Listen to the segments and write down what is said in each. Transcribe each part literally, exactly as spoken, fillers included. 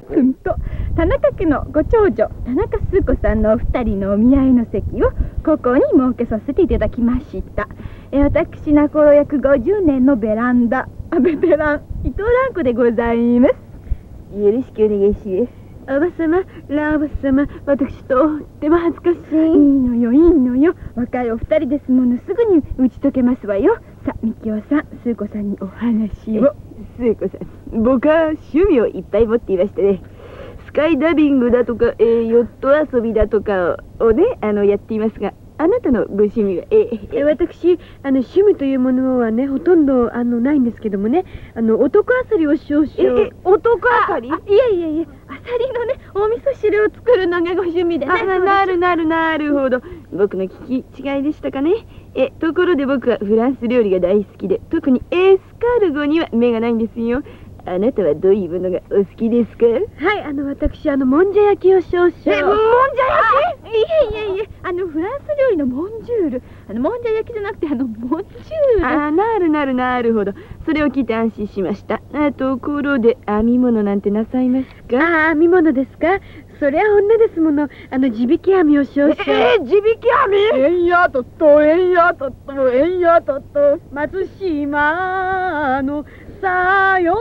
うんと田中家のご長女田中寿子さんのお二人のお見合いの席をここに設けさせていただきました。え私名頃約ごじゅうねんのベランダあベテラン伊藤蘭子でございます。よろしくお願いします。おばさま、ラーバ様、私とっても恥ずかしい。いいのよ、いいのよ。若いお二人ですもの、すぐに打ち解けますわよ。さあ、みきおさん、スー子さんにお話を。スー子さん、僕は趣味をいっぱい持っていましてね。スカイダイビングだとか、えー、ヨット遊びだとかをね、あの、やっていますが、あなたのご趣味は、えー、えー、私、あの、趣味というものはね、ほとんど、あの、ないんですけどもね、あの、男あさりを少々。え、え、男あさり？いえいえいえ、あさりのね、お味噌汁を作るのがご趣味でね。あ、なるなるなるほど。僕の聞き違いでしたかね。え、ところで僕はフランス料理が大好きで、特にエスカルゴには目がないんですよ。あなたはどういうものがお好きですか？はい、あの、私、あの、もんじゃ焼きを少々。え、もんじゃ焼き？いえいえいえ、あの、フランス料理のモンジュール。あの、もんじゃ焼きじゃなくて、あの、モンジュール。あ、なるなるなるほど。それを聞いて安心しました。あところで、編み物なんてなさいますか？あ、編み物ですか？そりゃ女ですもの。あの、地引き編みを少々。えー、地引き編み？えんやとっと、えんやとっと、えんやとっと、松島のさよ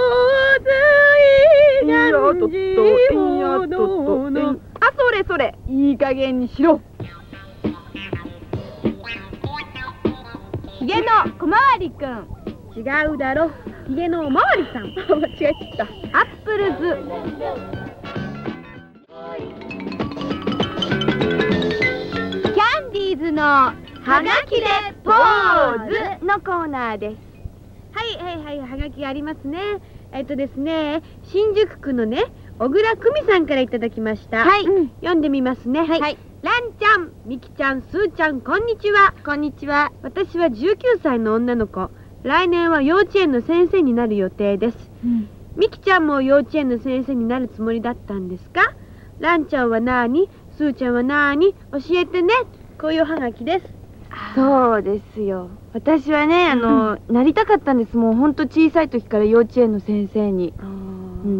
ずいやんじほどの。あ、それそれ、いい加減にしろ。ひげの小回りくん。違うだろ、ひげのおまわりさん。間違えちゃった。アップルズ。キャンディーズのはがきでポーズのコーナーです。はいはいはい、はがきがありますね。えっとですね、新宿区のね、小倉久美さんからいただきました。はい、うん、読んでみますね。はい、はい、ランちゃん、ミキちゃん、スーちゃん、こんにちは。こんにちは。私はじゅうきゅうさいの女の子。来年は幼稚園の先生になる予定です。うん、ミキちゃんも幼稚園の先生になるつもりだったんですか？ランちゃんはなーに、スーちゃんはなーに、教えてね。こういうはがきです。そうですよ。私はね、あの、うん、なりたかったんです。もうほんと小さい時から幼稚園の先生に。うん、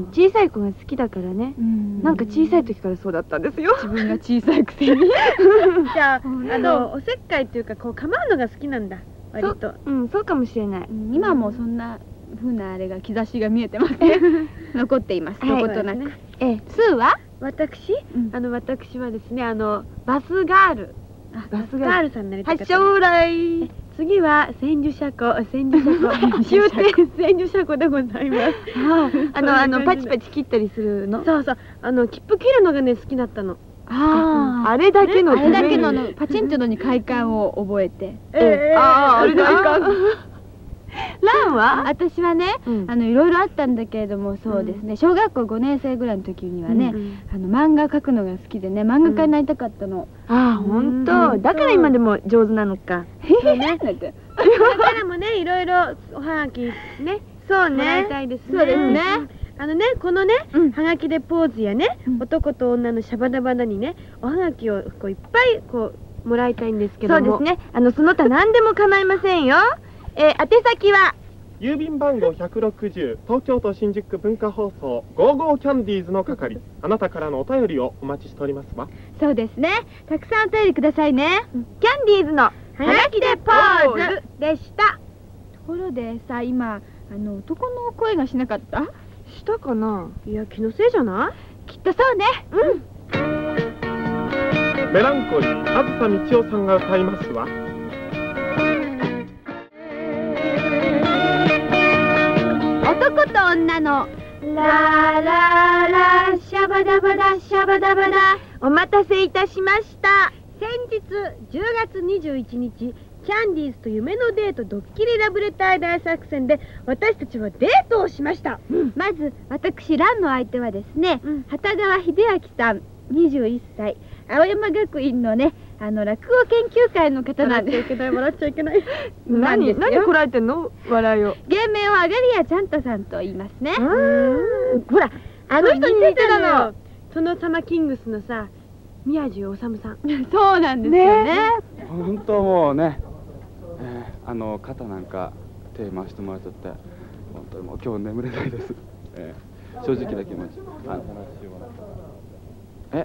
小さい子が好きだからね。なんか小さい時からそうだったんですよ。自分が小さいくせに。じゃあ、あの、おせっかいっていうか、こう構うのが好きなんだ。割と。うん、そうかもしれない。今もそんな風なあれが兆しが見えてますね。残っています。どことなく。ええ、スーは？私、あの、私はですね、あの、バスガール。バスガールさんになりたかった。将来。次は千住車庫、千住車庫、終点千住車庫でございます。あの、あの、パチパチ切ったりするの。そうそう、あの、切符切るのがね、好きだったの。ああ、あれだけの、あれだけのパチンってのに快感を覚えて。ええ、ああ、あれだけ。ランは？私はね、あのいろいろあったんだけれども、そうですね、小学校ごねん生ぐらいの時にはね、あの漫画描くのが好きでね、漫画家になりたかったの。ああ、本当。だから今でも上手なのか。そうね。だからもね、いろいろおはがきね、そうね。もらいたいですね。そうですね。あのね、このね、はがきでポーズやね、男と女のシャバダバダにね、おはがきをこういっぱいこうもらいたいんですけども。そうですね。あのその他何でも構いませんよ。えー、宛先は郵便番号ひゃくろくじゅう、東京都新宿区文化放送ゴーゴーキャンディーズの係。あなたからのお便りをお待ちしておりますわ。 そうですね、たくさんお便りくださいね。キャンディーズのはがきでポーズでした。ところでさ、今あの男の声がしなかった？したかな。いや、気のせいじゃない？きっとそうね。うん。 メランコリー、あずさみちおさんが歌いますわ。 男と女のラララシャバダバダシャバダバダ。お待たせいたしました。先日じゅうがつにじゅういちにち、キャンディーズと夢のデートドッキリラブレター大作戦で私たちはデートをしました。うん、まず私ランの相手はですね、うん、畑川秀明さんにじゅういっさい、青山学院のね、あの落語研究会の方なんです。笑っちゃいけない。何何こらえてんの笑いを。芸名はあがりやちゃんとさんと言いますね。ほら、あの人に似てたの。殿様キングスのさ、宮地治さん。そうなんですよね。 本当もうね、あの肩なんか手回してもらっちゃって、本当にもう今日眠れないです。 正直な気持ち。あえ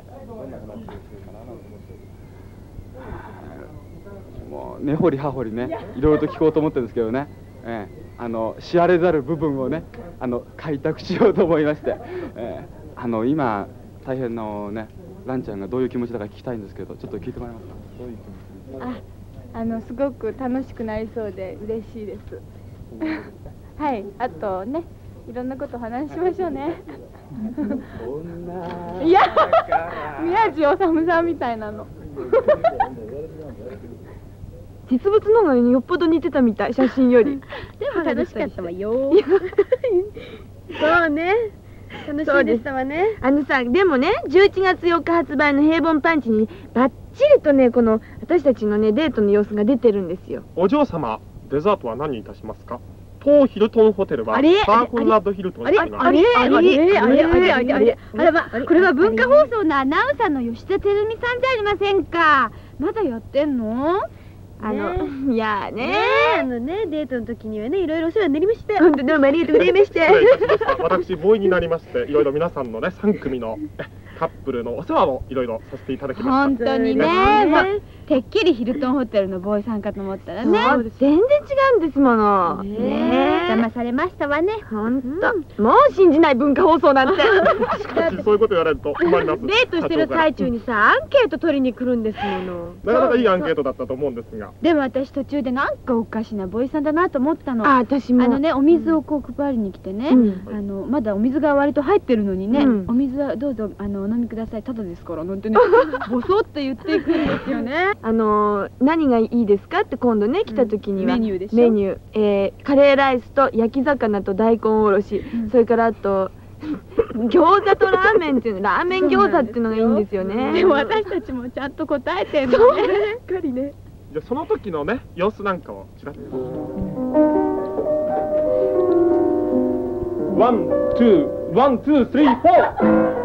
もう根掘り葉掘りね、いろいろと聞こうと思ってるんですけどね、ええ、あの知られざる部分をね、あの開拓しようと思いまして、ええ、あの今大変のね、ランちゃんがどういう気持ちだか聞きたいんですけど、ちょっと聞いてもらえますか。どういう気持ち？ あ、あのすごく楽しくなりそうで嬉しいです。はい、あとね、いろんなこと話しましょうね。いや、宮地治さんみたいなの。 実物の方がよっぽど似てたみたい、写真より。 でも楽しかったわよ。 そうね。楽しいでしたわね。あのさ、でもね、じゅういちがつよっか発売の平凡パンチにバッチリとね、この私たちのねデートの様子が出てるんですよ。 お嬢様、デザートは何にいたしますか？当ヒルトンホテルはバーコンラッドヒルトンにあります。 あれあれあれあれあれあれあれあれはこれは文化放送のアナウンサーの吉田照美さんじゃありませんか。まだやってんの？ あの、いやね、 あのね、デートの時にはね、いろいろお世話になりました。 本当どうもありがとうございました。 失礼いたしました。私ボーイになりまして、いろいろ皆さんのねさん組のカップルのお世話をいろいろさせていただきました。 本当にね、まあ、てっきりヒルトンホテルのボーイさんかと思ったらね、 全然違うんですもの。ね、 騙されましたわね。 本当、もう信じない文化放送なんて。 しかしそういうこと言われると困ります。 デートしてる最中にさ、アンケート取りに来るんですもの。 なかなかいいアンケートだったと思うんですが。 でも私途中でなんかおかしなボーイさんだなと思ったの。 あ、私も。 あのね、お水をこう配りに来てね、あのまだお水が割と入ってるのにね、お水はどうぞあのお飲みください、ただですからなんてね、ボソッと言っていくんですよね。 あの何がいいですかって今度ね来た時にはメニューでしょ。 メニュー、えー、カレーライスと焼き魚と大根おろし、それからあと餃子とラーメンっていうの、ラーメン餃子っていうのがいいんですよね。 でも私たちもちゃんと答えてんのね。 しっかりね。 じゃあその時のね様子なんかをちらっと。ワン、ツー、ワン、ツー、スリー、フォー。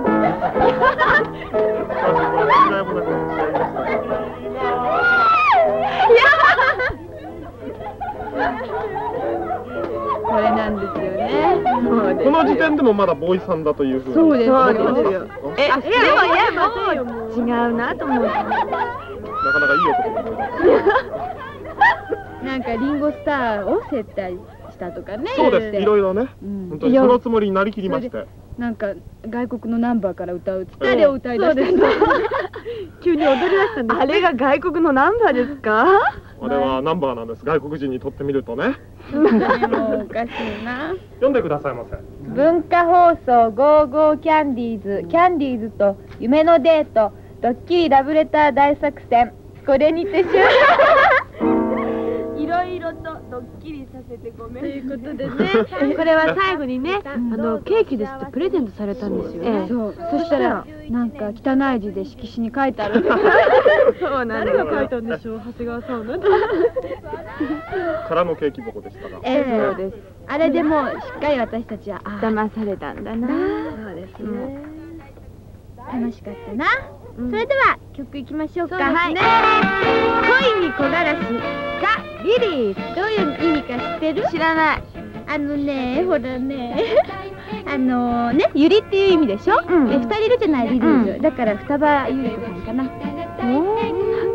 これなんですよね。 この時点でもまだボーイさんだというふうに。 そうですよ。え、でもいやもう違うなと思う。 なかなかいい男ですね。 なんかリンゴスターを接待したとかね。 そうです。いろいろね。本当にそのつもりになりきりまして。 なんか外国のナンバーから歌う疲れを歌い出したんだ。 急に踊り出したんです。あれが外国のナンバーですか？ あれはナンバーなんです。外国人にとってみるとね。 もうおかしいな。 読んでくださいませ。 文化放送ゴーゴーキャンディーズ、キャンディーズと夢のデート、ドッキリラブレター大作戦、これにて終了。いろいろとドッキリさせてごめんということでね。 これは最後にね、あのケーキですってプレゼントされたんですよね。 そう。そしたらなんか汚い字で色紙に書いてある。 そうなんです。誰が書いたんでしょう、長谷川さんは。 空のケーキ箱でしたが。 ええ、そうです。あれでもしっかり私たちは騙されたんだな。 そうですね。楽しかったな。それでは曲いきましょうか。 はい。恋に木枯らしがリリー。 どういう意味か知ってる？ 知らない。 あのね、ほらね、あのね、ゆりっていう意味でしょ。で、二人いるじゃないリリー。だから双葉ゆり子さんかな。おお。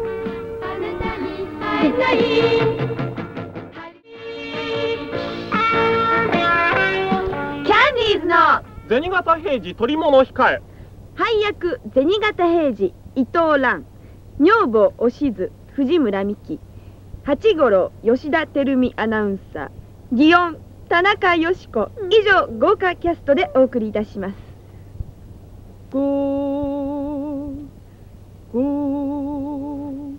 キャンディーズの銭形平次取り物控え。 配役銭形平次伊藤蘭、女房おしず藤村美希、八五郎吉田照美アナウンサー、祇園田中よし子、以上豪華キャストでお送りいたします。ゴーゴー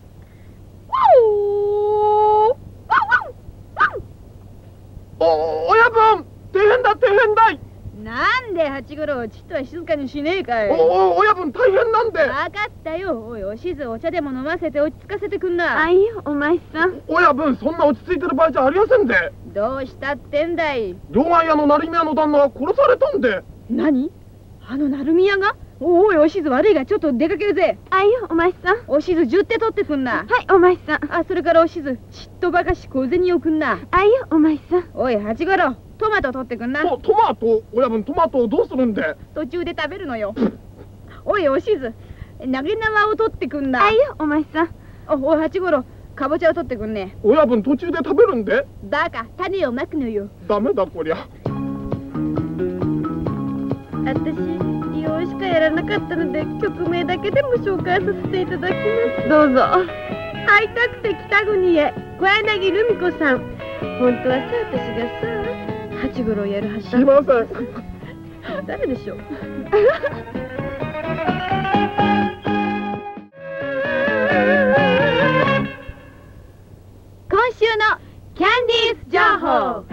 お親分、大変だ大変だい。 なんで八五郎ちっとは静かにしねえかい。 おお親分大変なんで。 分かったよ。おいおしず、お茶でも飲ませて落ち着かせてくんな。 あいよお前さん。 親分、そんな落ち着いてる場合じゃありませんで。 どうしたってんだい。 両替屋の成宮の旦那が殺されたんで。 何？あの成宮が？おいおしず、悪いがちょっと出かけるぜ。 あいよお前さん。 おしず十手取ってくんな。 はいお前さん。 あ、それからおしずちっとばかし小銭をくんな。 あいよお前さん。 おい八五郎、 トマト取ってくんな。 トトマト、親分トマトをどうするんで？ 途中で食べるのよ。おいおしず、投げ縄を取ってくんな。 あいよお前さん。 おおい八五郎、かぼちゃを取ってくんね。 親分途中で食べるんで？ バカ、種をまくのよ。 ダメだこりゃ。 私利用しかやらなかったので曲名だけでも紹介させていただきます。どうぞ。会いたくて北国へ、小柳ルミ子さん。本当はさ、私がさ八五郎やるはずだ。 すいません。 誰でしょう。 今週のキャンディーズ情報。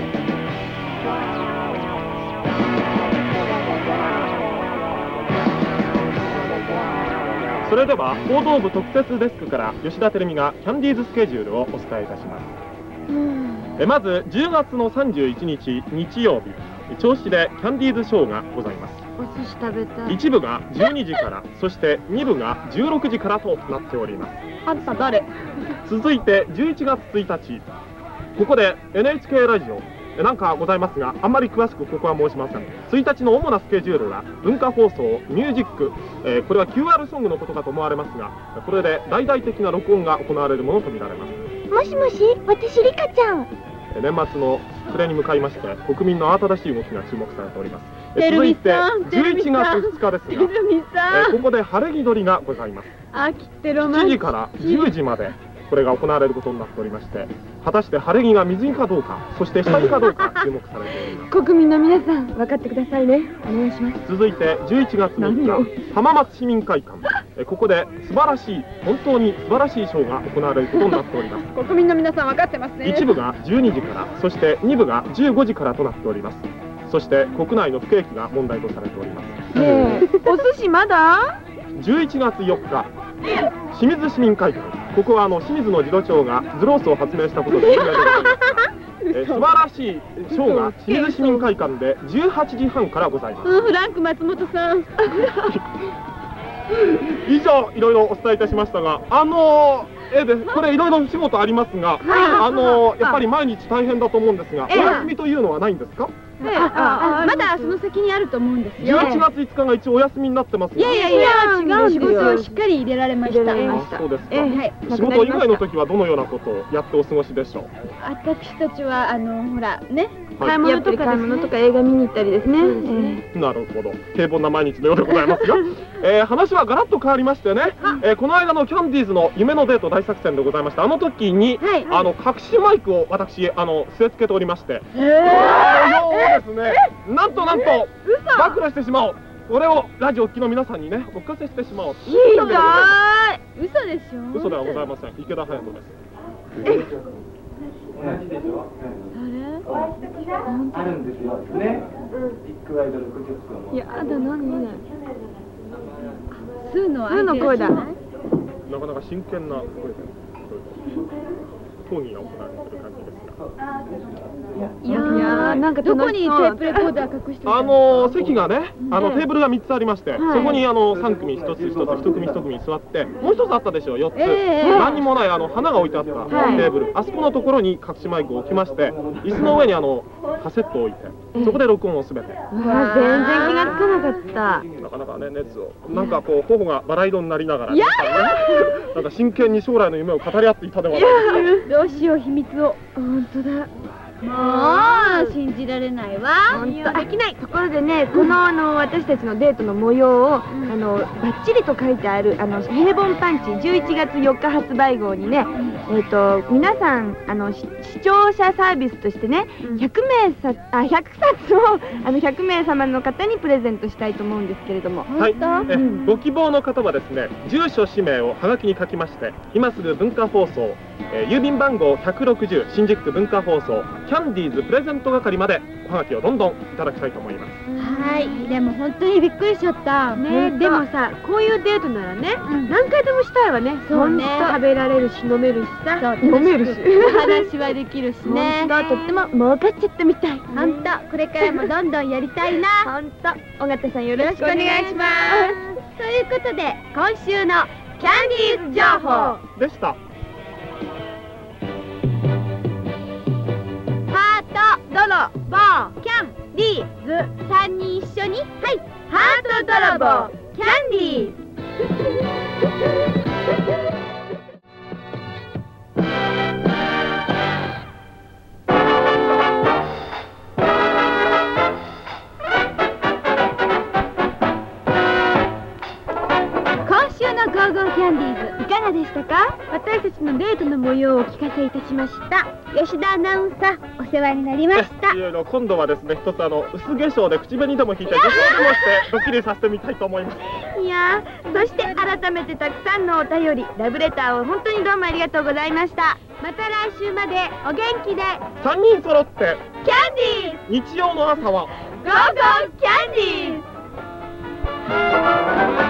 それでは報道部特設デスクから吉田照美がキャンディーズスケジュールをお伝えいたします。えまずじゅうがつのさんじゅういちにち日曜日、銚子でキャンディーズショーがございます。 お寿司食べたい。 いち部がじゅうにじから、そしてに部がじゅうろくじからとなっております。 あんた誰？ 続いてじゅういちがつついたち、ここで エヌエイチケー ラジオなんかございますが、あんまり詳しくここは申しません。ついたちの主なスケジュールは文化放送、ミュージック、えー、これは キューアール ソングのことかと思われますが、これで大々的な録音が行われるものとみられます。 もしもし、私リカちゃん。 年末の暮れに向かいまして国民の慌ただしい動きが注目されております。 てるみさん、 続いてじゅういちがつふつかですが、 てるみさん、 えここで晴れ着撮りがございます。 秋ってロマしちンチじからじゅうじまでこれが行われることになっておりまして、果たして晴れ着が水着かどうか、そして下着かどうか注目されております。 国民の皆さん、分かってくださいね。お願いします。 続いてじゅういちがつみっか、浜松市民会館、えここで素晴らしい、本当に素晴らしいショーが行われることになっております。 国民の皆さん分かってますね。 いち部がじゅうにじから、そしてに部がじゅうごじからとなっております。そして国内の不景気が問題とされております。 ねえ、お寿司まだ？ じゅういちがつよっか、清水市民会館、ここはあの清水の次郎長がズロースを発明したことで有名でございます。え素晴らしいショーが清水市民会館でじゅうはちじはんからございます。 うん、フランク松本さん。 以上いろいろお伝えいたしましたが、あのー、えでこれいろいろ仕事ありますが、あのー、やっぱり毎日大変だと思うんですが、お休みというのはないんですか？ ああまだその先にあると思うんですよ。じゅういちがついつかが一応お休みになってますが。 いやいやいや、違う仕事をしっかり入れられました。 あ、そうですか。 えはい。 仕事以外の時はどのようなことをやってお過ごしでしょう？ 私たちはあのほらね、 買い物とか買い物とか映画見に行ったりですね。 なるほど、平凡な毎日のようでございますが、えー、話はガラッと変わりましてね、えー、この間のキャンディーズの夢のデート大作戦でございました。あの時に、はい、あの隠しマイクを私あの据え付けておりまして、えー、そうですね、なんとなんと暴露してしまおう。これをラジオを聴きの皆さんにねお聞かせしてしまおう。 ひどい。 嘘でしょ？ 嘘ではございません。池田隼人です。 同じでしょ。 あるんですよね。ビッグアイドルプロジェクトの。 いやだ、何？ スーのスーの声だ。 なかなか真剣な声で討議が行われている感じですが。 いやー、なんかどこにテープレコーダー隠してる？ あの席がね、あのテーブルがみっつありまして、そこにあのさんくみひとつひとつ、ひとくみひとくみ座って、もうひとつあったでしょう、よっつ。何にもないあの花が置いてあったテーブル、あそこのところに隠しマイクを置きまして、椅子の上にあのカセットを置いて、そこで録音をすべて。 全然気がつかなかった。 なかなかね、熱をなんかこう頬がバラ色になりながら、なんか真剣に将来の夢を語り合っていたではないですか。どうしよう、秘密を。 本当だ。 もう信じられないわ。 信用できない。ところでね、このあの私たちのデートの模様をあのバッチリと書いてあるあの平凡パンチじゅういちがつよっか発売号にね、えっと皆さんあの視聴者サービスとしてね、ひゃくめいさあひゃくさつをあのひゃくめいさまの方にプレゼントしたいと思うんですけれども。 はい。えご希望の方はですね、住所氏名をはがきに書きまして、今すぐ文化放送、えー、郵便番号ひゃくろくじゅう新宿区文化放送キャンディーズプレゼント係までおはがきをどんどんいただきたいと思います。 はい、でも本当にびっくりしちゃったね。でもさ、こういうデートならね、何回でもしたいわね。そうね、食べられるし飲めるしさ、飲めるしお話はできるしね。 とっても儲かっちゃったみたい。 本当、これからもどんどんやりたいな。 本当、尾形さんよろしくお願いします。 ということで今週のキャンディーズ情報でした。 ハート、ドロ、 ボー、キャンディーズ、さんにん一緒に、はい、ハート泥棒、キャンディーズ。今週のゴーゴーキャンディーズいかがでしたか？私たちのデートの模様をお聞かせいたしました。吉田アナウンサー、お世話になりました。 いろいろ今度はですね、一つあの薄化粧で口紅でも引いて女装でもしてドッキリさせてみたいと思います。 いやー、そして改めてたくさんのお便り、ラブレターを本当にどうもありがとうございました。また来週までお元気で。 さんにん揃ってキャンディーズ、 日曜の朝はゴーゴーキャンディーズ。